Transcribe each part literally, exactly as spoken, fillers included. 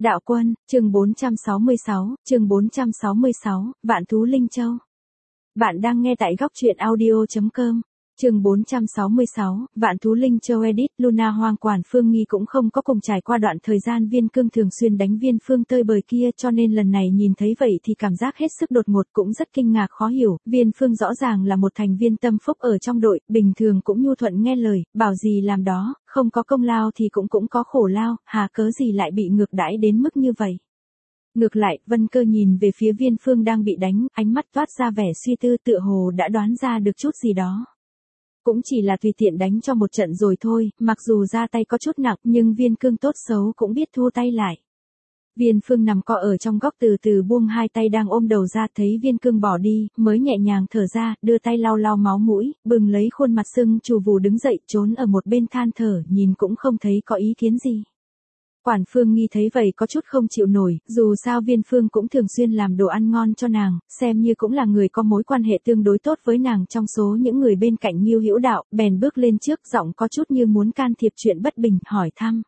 Đạo Quân, chương bốn trăm sáu mươi sáu, chương bốn trăm sáu mươi sáu, Vạn Thú Linh Châu. Bạn đang nghe tại góc truyện audio chấm com. Chương bốn trăm sáu mươi sáu, Vạn Thú Linh Châu edit. Luna Hoang Quản Phương Nghi cũng không có cùng trải qua đoạn thời gian Viên Cương thường xuyên đánh Viên Phương tơi bời kia, cho nên lần này nhìn thấy vậy thì cảm giác hết sức đột ngột, cũng rất kinh ngạc khó hiểu. Viên Phương rõ ràng là một thành viên tâm phúc ở trong đội, bình thường cũng nhu thuận nghe lời, bảo gì làm đó, không có công lao thì cũng cũng có khổ lao, hà cớ gì lại bị ngược đãi đến mức như vậy. Ngược lại, Vân Cơ nhìn về phía Viên Phương đang bị đánh, ánh mắt toát ra vẻ suy tư, tựa hồ đã đoán ra được chút gì đó. Cũng chỉ là tùy tiện đánh cho một trận rồi thôi, mặc dù ra tay có chút nặng nhưng Viên Cương tốt xấu cũng biết thu tay lại. Viên Phương nằm co ở trong góc từ từ buông hai tay đang ôm đầu ra, thấy Viên Cương bỏ đi, mới nhẹ nhàng thở ra, đưa tay lau lau máu mũi, bừng lấy khuôn mặt sưng trù vù đứng dậy, trốn ở một bên than thở, nhìn cũng không thấy có ý kiến gì. Quản Phương Nghi thấy vậy có chút không chịu nổi, dù sao Viên Phương cũng thường xuyên làm đồ ăn ngon cho nàng, xem như cũng là người có mối quan hệ tương đối tốt với nàng trong số những người bên cạnh Ngưu Hữu Đạo, bèn bước lên trước, giọng có chút như muốn can thiệp chuyện bất bình, hỏi thăm.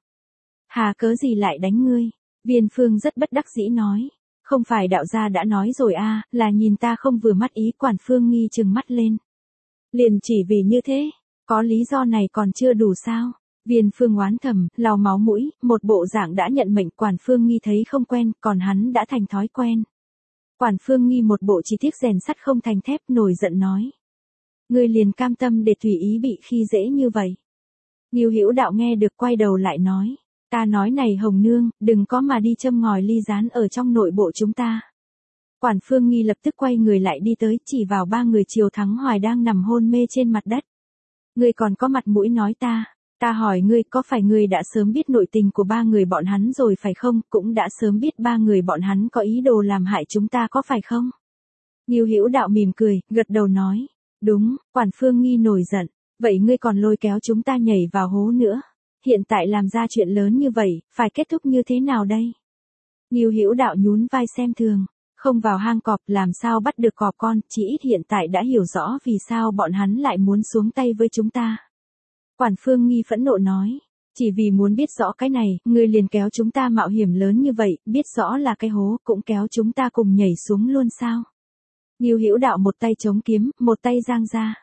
Hà cớ gì lại đánh ngươi? Viên Phương rất bất đắc dĩ nói. Không phải đạo gia đã nói rồi a, à, là nhìn ta không vừa mắt ý. Quản Phương Nghi trừng mắt lên. Liền chỉ vì như thế, có lý do này còn chưa đủ sao? Viên Phương oán thầm, lau máu mũi, một bộ dạng đã nhận mệnh. Quản Phương Nghi thấy không quen, còn hắn đã thành thói quen. Quản Phương Nghi một bộ chỉ tiếc rèn sắt không thành thép, nổi giận nói. Ngươi liền cam tâm để tùy ý bị khi dễ như vậy? Ngưu Hữu Đạo nghe được quay đầu lại nói. Ta nói này Hồng Nương, đừng có mà đi châm ngòi ly gián ở trong nội bộ chúng ta. Quản Phương Nghi lập tức quay người lại đi tới, chỉ vào ba người Triều Thắng Hoài đang nằm hôn mê trên mặt đất. Ngươi còn có mặt mũi nói ta? Ta hỏi ngươi, có phải ngươi đã sớm biết nội tình của ba người bọn hắn rồi phải không? Cũng đã sớm biết ba người bọn hắn có ý đồ làm hại chúng ta có phải không? Ngưu Hữu Đạo mỉm cười, gật đầu nói. Đúng. Quản Phương Nghi nổi giận. Vậy ngươi còn lôi kéo chúng ta nhảy vào hố nữa. Hiện tại làm ra chuyện lớn như vậy, phải kết thúc như thế nào đây? Ngưu Hữu Đạo nhún vai xem thường. Không vào hang cọp làm sao bắt được cọp con, chỉ ít hiện tại đã hiểu rõ vì sao bọn hắn lại muốn xuống tay với chúng ta. Quản Phương Nghi phẫn nộ nói. Chỉ vì muốn biết rõ cái này, ngươi liền kéo chúng ta mạo hiểm lớn như vậy, biết rõ là cái hố, cũng kéo chúng ta cùng nhảy xuống luôn sao? Ngưu Hữu Đạo một tay chống kiếm, một tay giang ra.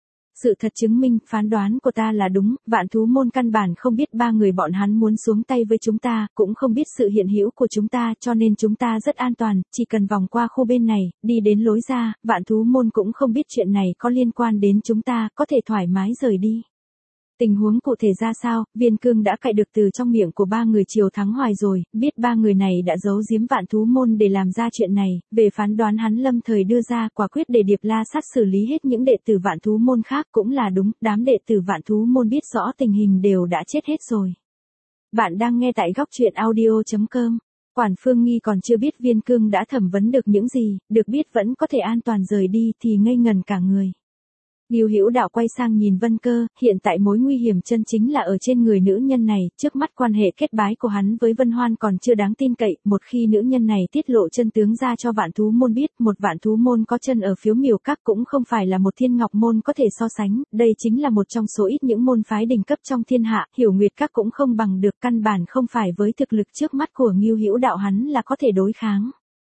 Sự thật chứng minh, phán đoán của ta là đúng, Vạn Thú Môn căn bản không biết ba người bọn hắn muốn xuống tay với chúng ta, cũng không biết sự hiện hữu của chúng ta, cho nên chúng ta rất an toàn, chỉ cần vòng qua khu bên này, đi đến lối ra, Vạn Thú Môn cũng không biết chuyện này có liên quan đến chúng ta, có thể thoải mái rời đi. Tình huống cụ thể ra sao, Viên Cương đã cạy được từ trong miệng của ba người Triều Thắng Hoài rồi, biết ba người này đã giấu giếm Vạn Thú Môn để làm ra chuyện này, về phán đoán hắn lâm thời đưa ra quả quyết để Điệp La Sát xử lý hết những đệ tử Vạn Thú Môn khác cũng là đúng, đám đệ tử Vạn Thú Môn biết rõ tình hình đều đã chết hết rồi. Bạn đang nghe tại góc truyện audio chấm com. Quản Phương Nghi còn chưa biết Viên Cương đã thẩm vấn được những gì, được biết vẫn có thể an toàn rời đi thì ngây ngần cả người. Ngưu Hữu Đạo quay sang nhìn Vân Cơ, hiện tại mối nguy hiểm chân chính là ở trên người nữ nhân này, trước mắt quan hệ kết bái của hắn với Vân Hoan còn chưa đáng tin cậy, một khi nữ nhân này tiết lộ chân tướng ra cho Vạn Thú Môn biết, một Vạn Thú Môn có chân ở Phiếu Miểu Các cũng không phải là một Thiên Ngọc Môn có thể so sánh, đây chính là một trong số ít những môn phái đỉnh cấp trong thiên hạ, Hiểu Nguyệt Các cũng không bằng được, căn bản không phải với thực lực trước mắt của Ngưu Hữu Đạo hắn là có thể đối kháng.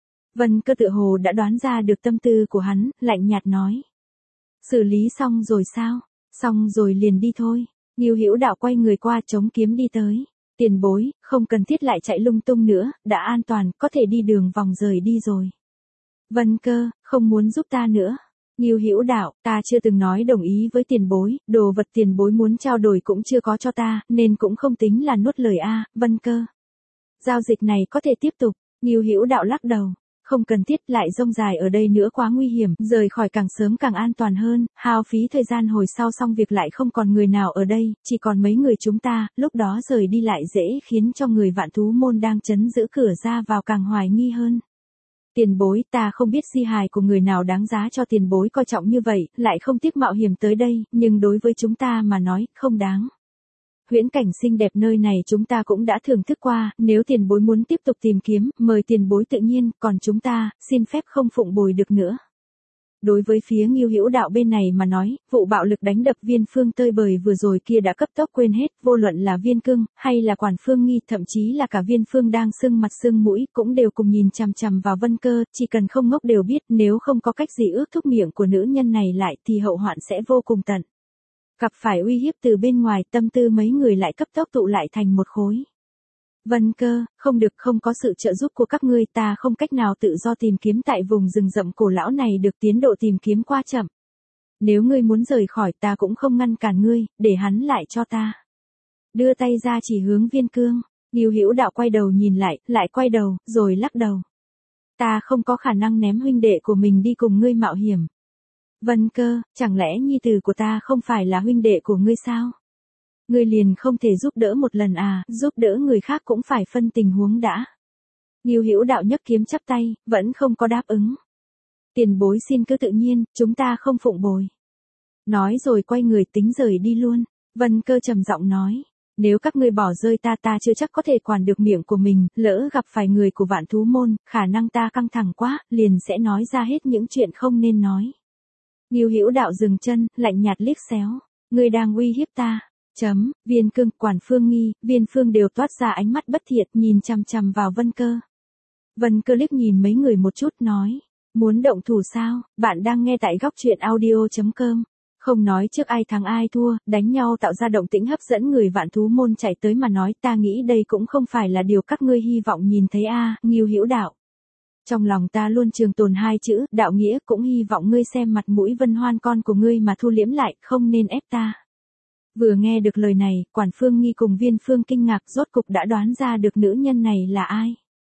Vân Cơ tựa hồ đã đoán ra được tâm tư của hắn, lạnh nhạt nói. Xử lý xong rồi sao? Xong rồi liền đi thôi. Ngưu Hữu Đạo quay người qua chống kiếm đi tới. Tiền bối, không cần thiết lại chạy lung tung nữa, đã an toàn, có thể đi đường vòng rời đi rồi. Vân Cơ, không muốn giúp ta nữa. Ngưu Hữu Đạo, ta chưa từng nói đồng ý với tiền bối, đồ vật tiền bối muốn trao đổi cũng chưa có cho ta, nên cũng không tính là nuốt lời a, Vân Cơ. Giao dịch này có thể tiếp tục. Ngưu Hữu Đạo lắc đầu. Không cần thiết lại rông dài ở đây nữa quá nguy hiểm, rời khỏi càng sớm càng an toàn hơn, hao phí thời gian hồi sau xong việc lại không còn người nào ở đây, chỉ còn mấy người chúng ta, lúc đó rời đi lại dễ khiến cho người Vạn Thú Môn đang trấn giữ cửa ra vào càng hoài nghi hơn. Tiền bối, ta không biết di hài của người nào đáng giá cho tiền bối coi trọng như vậy, lại không tiếc mạo hiểm tới đây, nhưng đối với chúng ta mà nói, không đáng. Huyễn cảnh xinh đẹp nơi này chúng ta cũng đã thưởng thức qua, nếu tiền bối muốn tiếp tục tìm kiếm, mời tiền bối tự nhiên, còn chúng ta, xin phép không phụng bồi được nữa. Đối với phía Ngưu Hữu Đạo bên này mà nói, vụ bạo lực đánh đập Viên Phương tơi bời vừa rồi kia đã cấp tốc quên hết, vô luận là Viên Cương, hay là Quản Phương Nghi, thậm chí là cả Viên Phương đang sưng mặt sưng mũi, cũng đều cùng nhìn chằm chằm vào Vân Cơ, chỉ cần không ngốc đều biết, nếu không có cách gì ước thúc miệng của nữ nhân này lại thì hậu hoạn sẽ vô cùng tận. Gặp phải uy hiếp từ bên ngoài, tâm tư mấy người lại cấp tốc tụ lại thành một khối. Vân Cơ, không được, không có sự trợ giúp của các ngươi ta không cách nào tự do tìm kiếm tại vùng rừng rậm cổ lão này được, tiến độ tìm kiếm quá chậm. Nếu ngươi muốn rời khỏi ta cũng không ngăn cản ngươi, để hắn lại cho ta. Đưa tay ra chỉ hướng Viên Cương, Ngưu Hữu Đạo quay đầu nhìn lại, lại quay đầu, rồi lắc đầu. Ta không có khả năng ném huynh đệ của mình đi cùng ngươi mạo hiểm. Vân Cơ, chẳng lẽ nhi tử của ta không phải là huynh đệ của ngươi sao? Ngươi liền không thể giúp đỡ một lần à, giúp đỡ người khác cũng phải phân tình huống đã. Ngưu Hữu Đạo nhấc kiếm chắp tay, vẫn không có đáp ứng. Tiền bối xin cứ tự nhiên, chúng ta không phụng bồi. Nói rồi quay người tính rời đi luôn. Vân Cơ trầm giọng nói, nếu các ngươi bỏ rơi ta ta chưa chắc có thể quản được miệng của mình, lỡ gặp phải người của Vạn Thú Môn, khả năng ta căng thẳng quá, liền sẽ nói ra hết những chuyện không nên nói. Ngưu Hữu Đạo dừng chân, lạnh nhạt liếc xéo, ngươi đang uy hiếp ta. Chấm, Viên Cương, Quản Phương Nghi, Viên Phương đều toát ra ánh mắt bất thiện, nhìn chằm chằm vào Vân Cơ. Vân Cơ liếc nhìn mấy người một chút nói, muốn động thủ sao, bạn đang nghe tại góc truyện audio chấm com. Không nói trước ai thắng ai thua, đánh nhau tạo ra động tĩnh hấp dẫn người Vạn Thú Môn chạy tới mà nói, ta nghĩ đây cũng không phải là điều các ngươi hy vọng nhìn thấy a, à, Ngưu Hữu Đạo. Trong lòng ta luôn trường tồn hai chữ, đạo nghĩa, cũng hy vọng ngươi xem mặt mũi Vân Hoan con của ngươi mà thu liễm lại, không nên ép ta. Vừa nghe được lời này, Quản Phương Nghi cùng Viên Phương kinh ngạc, rốt cục đã đoán ra được nữ nhân này là ai.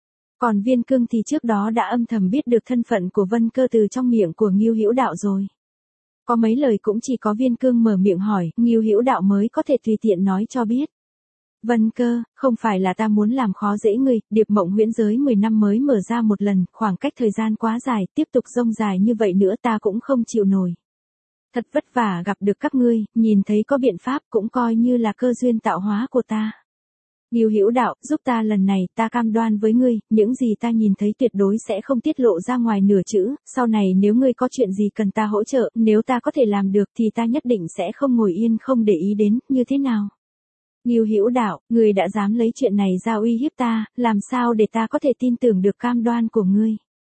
Còn Viên Cương thì trước đó đã âm thầm biết được thân phận của Vân Cơ từ trong miệng của Ngưu Hữu Đạo rồi. Có mấy lời cũng chỉ có Viên Cương mở miệng hỏi, Ngưu Hữu Đạo mới có thể tùy tiện nói cho biết. Vân Cơ, không phải là ta muốn làm khó dễ ngươi, Điệp Mộng huyễn giới mười năm mới mở ra một lần, khoảng cách thời gian quá dài, tiếp tục rông dài như vậy nữa ta cũng không chịu nổi. Thật vất vả gặp được các ngươi, nhìn thấy có biện pháp cũng coi như là cơ duyên tạo hóa của ta. Ngưu Hữu Đạo, giúp ta lần này, ta cam đoan với ngươi, những gì ta nhìn thấy tuyệt đối sẽ không tiết lộ ra ngoài nửa chữ, sau này nếu ngươi có chuyện gì cần ta hỗ trợ, nếu ta có thể làm được thì ta nhất định sẽ không ngồi yên không để ý đến, như thế nào? Ngưu Hữu Đạo, ngươi đã dám lấy chuyện này ra uy hiếp ta, làm sao để ta có thể tin tưởng được cam đoan của ngươi?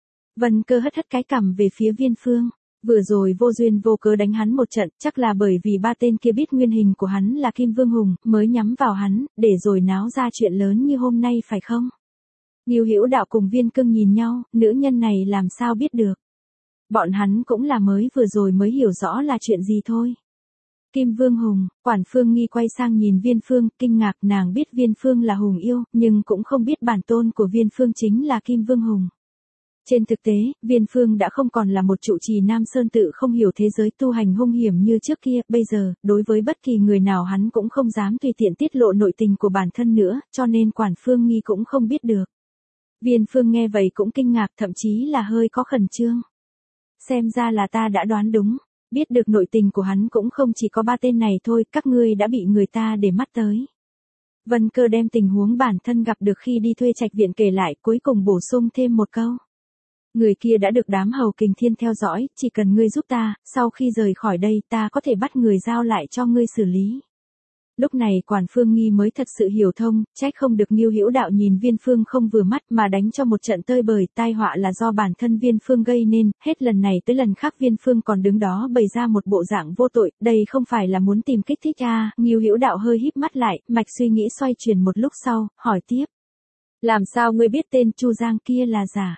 Vân Cơ hất hất cái cằm về phía Viên Phương. Vừa rồi vô duyên vô cớ đánh hắn một trận, chắc là bởi vì ba tên kia biết nguyên hình của hắn là Kim Vương Hùng, mới nhắm vào hắn, để rồi náo ra chuyện lớn như hôm nay phải không? Ngưu Hữu Đạo cùng Viên Cương nhìn nhau, nữ nhân này làm sao biết được? Bọn hắn cũng là mới vừa rồi mới hiểu rõ là chuyện gì thôi. Kim Vương Hùng, Quản Phương Nghi quay sang nhìn Viên Phương, kinh ngạc, nàng biết Viên Phương là Hùng yêu, nhưng cũng không biết bản tôn của Viên Phương chính là Kim Vương Hùng. Trên thực tế, Viên Phương đã không còn là một trụ trì Nam Sơn tự không hiểu thế giới tu hành hung hiểm như trước kia, bây giờ, đối với bất kỳ người nào hắn cũng không dám tùy tiện tiết lộ nội tình của bản thân nữa, cho nên Quản Phương Nghi cũng không biết được. Viên Phương nghe vậy cũng kinh ngạc, thậm chí là hơi có khẩn trương. Xem ra là ta đã đoán đúng, biết được nội tình của hắn cũng không chỉ có ba tên này thôi, các ngươi đã bị người ta để mắt tới. Vân Cơ đem tình huống bản thân gặp được khi đi thuê trạch viện kể lại, cuối cùng bổ sung thêm một câu. Người kia đã được đám hầu kình thiên theo dõi, chỉ cần ngươi giúp ta, sau khi rời khỏi đây ta có thể bắt người giao lại cho ngươi xử lý. Lúc này Quản Phương Nghi mới thật sự hiểu thông, trách không được Ngưu Hữu Đạo nhìn Viên Phương không vừa mắt mà đánh cho một trận tơi bời, tai họa là do bản thân Viên Phương gây nên, hết lần này tới lần khác Viên Phương còn đứng đó bày ra một bộ dạng vô tội, đây không phải là muốn tìm kích thích à, Ngưu Hữu Đạo hơi híp mắt lại, mạch suy nghĩ xoay chuyển một lúc sau, hỏi tiếp. Làm sao ngươi biết tên Chu Giang kia là giả?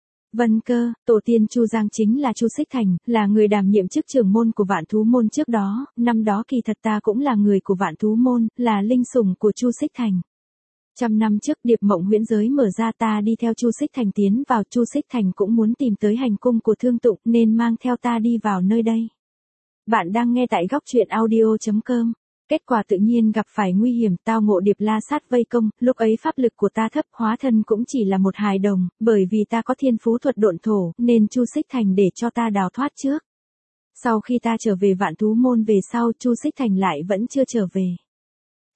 Vân Cơ, tổ tiên Chu Giang chính là Chu Xích Thành, là người đảm nhiệm chức trưởng môn của Vạn Thú Môn trước đó, năm đó kỳ thật ta cũng là người của Vạn Thú Môn, là linh sủng của Chu Xích Thành. Trăm năm trước Điệp Mộng huyễn giới mở ra ta đi theo Chu Xích Thành tiến vào, Chu Xích Thành cũng muốn tìm tới hành cung của Thương Tụng nên mang theo ta đi vào nơi đây. Bạn đang nghe tại góc truyện audio chấm com. Kết quả tự nhiên gặp phải nguy hiểm, tao ngộ Điệp La Sát vây công, lúc ấy pháp lực của ta thấp, hóa thân cũng chỉ là một hài đồng, bởi vì ta có thiên phú thuật độn thổ, nên Chu Xích Thành để cho ta đào thoát trước. Sau khi ta trở về Vạn Thú Môn về sau, Chu Xích Thành lại vẫn chưa trở về.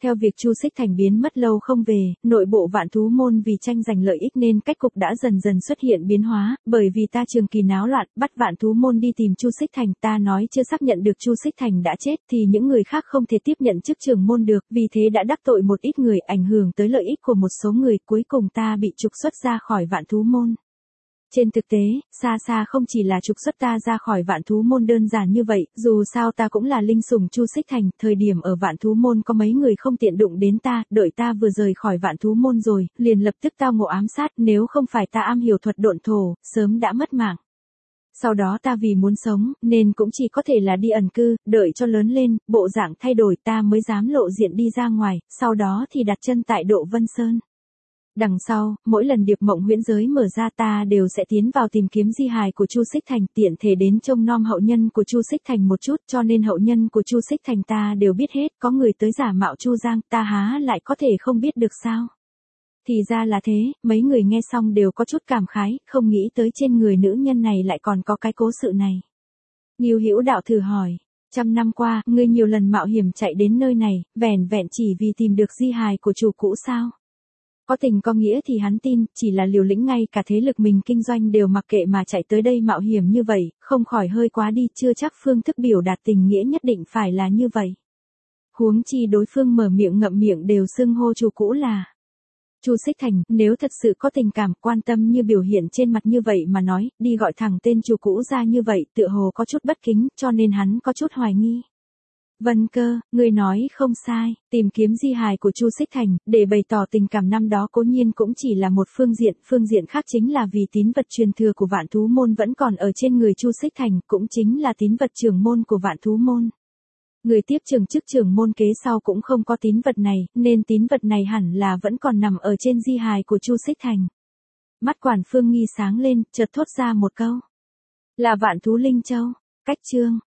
Theo việc Chu Xích Thành biến mất lâu không về, nội bộ Vạn Thú môn vì tranh giành lợi ích nên cách cục đã dần dần xuất hiện biến hóa, bởi vì ta trường kỳ náo loạn, bắt Vạn Thú môn đi tìm Chu Xích Thành, ta nói chưa xác nhận được Chu Xích Thành đã chết thì những người khác không thể tiếp nhận chức trưởng môn được, vì thế đã đắc tội một ít người, ảnh hưởng tới lợi ích của một số người, cuối cùng ta bị trục xuất ra khỏi Vạn Thú môn. Trên thực tế, xa xa không chỉ là trục xuất ta ra khỏi Vạn Thú môn đơn giản như vậy, dù sao ta cũng là linh sủng Chu Xích Thành, thời điểm ở Vạn Thú môn có mấy người không tiện đụng đến ta, đợi ta vừa rời khỏi Vạn Thú môn rồi, liền lập tức tao ngộ ám sát, nếu không phải ta am hiểu thuật độn thổ, sớm đã mất mạng. Sau đó ta vì muốn sống, nên cũng chỉ có thể là đi ẩn cư, đợi cho lớn lên, bộ dạng thay đổi ta mới dám lộ diện đi ra ngoài, sau đó thì đặt chân tại Độ Vân Sơn. Đằng sau, mỗi lần điệp mộng huyễn giới mở ra ta đều sẽ tiến vào tìm kiếm di hài của Chu Xích Thành, tiện thể đến trông nom hậu nhân của Chu Xích Thành một chút, cho nên hậu nhân của Chu Xích Thành ta đều biết hết, có người tới giả mạo Chu Giang, ta há lại có thể không biết được sao? Thì ra là thế, mấy người nghe xong đều có chút cảm khái, không nghĩ tới trên người nữ nhân này lại còn có cái cố sự này. Ngưu Hữu Đạo thử hỏi, trăm năm qua, ngươi nhiều lần mạo hiểm chạy đến nơi này, vẻn vẹn chỉ vì tìm được di hài của chủ cũ sao? Có tình có nghĩa thì hắn tin, chỉ là liều lĩnh ngay cả thế lực mình kinh doanh đều mặc kệ mà chạy tới đây mạo hiểm như vậy, không khỏi hơi quá đi, chưa chắc phương thức biểu đạt tình nghĩa nhất định phải là như vậy. Huống chi đối phương mở miệng ngậm miệng đều xưng hô chủ cũ là Chu Xích Thành, nếu thật sự có tình cảm quan tâm như biểu hiện trên mặt như vậy mà nói, đi gọi thẳng tên chủ cũ ra như vậy, tựa hồ có chút bất kính, cho nên hắn có chút hoài nghi. Vân Cơ, người nói không sai, tìm kiếm di hài của Chu Xích Thành, để bày tỏ tình cảm năm đó cố nhiên cũng chỉ là một phương diện, phương diện khác chính là vì tín vật truyền thừa của Vạn Thú môn vẫn còn ở trên người Chu Xích Thành, cũng chính là tín vật trưởng môn của Vạn Thú môn. Người tiếp trưởng chức trưởng môn kế sau cũng không có tín vật này, nên tín vật này hẳn là vẫn còn nằm ở trên di hài của Chu Xích Thành. Mắt Quản Phương Nghi sáng lên, chợt thốt ra một câu. Là Vạn Thú Linh Châu. Cách chương